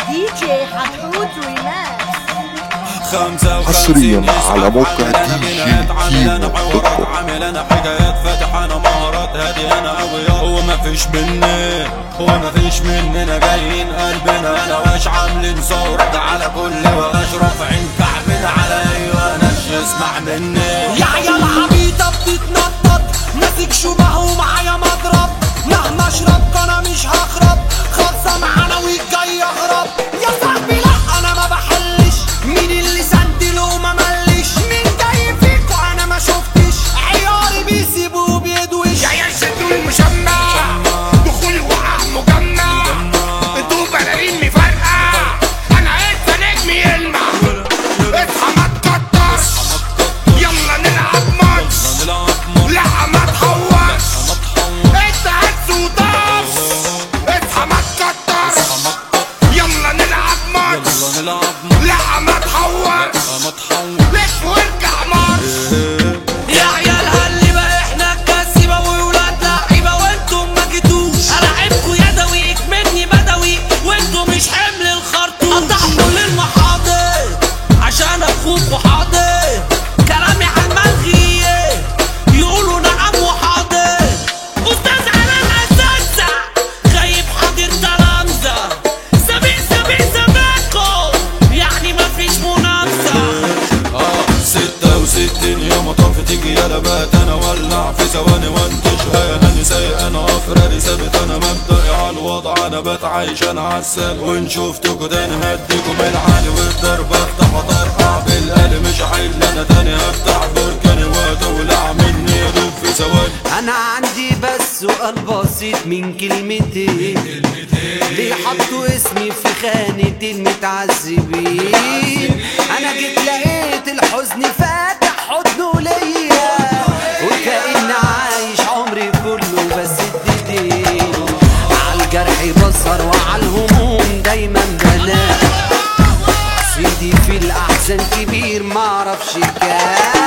دي جي حتحوت ريلاكس. حصريا على موقع انا حوارات عامل انا حكايات فاتح انا مهارات هادي انا قوي هو مفيش مننا جايين قلبنا انا واش عاملين صورة على كل واش رافعين كعبنا على ايوه ناس اسمع مني يا عيال عبيطة بتتنطط ماسك شبه ومعايا مضرب مهما اشرب انا مش هخرب خلصة معانا والجاي اهرب يا صاحبي لا انا ما بحلش مين اللي سندل وما ملش مين جاي فيكو انا ما شفتش عياري بيسيبوه بيدوش يا عيال شدوا المشمع دخولي وقع مجمع انتوا بلالين مفرقع انا انت نجمي يلمع اصحى ما تكترش يلا نلعب ماتش لا ما تحورش انت هتس وطفش اصحى ما تكترش يلا نلعب ماتش لا ما تحورش لف وارجع ماتش يا عيال هاللي بقى احنا الكسيبة وولاد لعيبة وانتم ما جيتوش هلاعبكوا يدوي مني بدوي وانتم مش حمل الخرطوش قطعتوا للمحاضر عشان اخوكوا حاضر كلامي عالملغي يقولوا نعم وحاضر استاذ علام اساتذة غايب حاضر تلامذة سابقكم يعني مفيش منافسة 66 يا مطاف تيجي يا لبات انا ولع في ثواني وانتش انا سايق انا افراري ثابت انا مبدئي على الوضع انا بتعايش انا عالسال وان شفتكوا تاني هديكم العالي والضرب افتح وطرقع بالقلب مش حل انا تاني هفتح بركاني وتولع مني يدوب في ثواني انا عندي بس سؤال بسيط من كلمتين ليه حطوا اسمي في خانة المتعذبين انا جيت لقيت الحزن فاتح حضنه ليا وكأن عايش عمري كله بس الدين عالجرح بصر وعالهموم دايما بنام سيدي في الاحزان كبير معرفش كام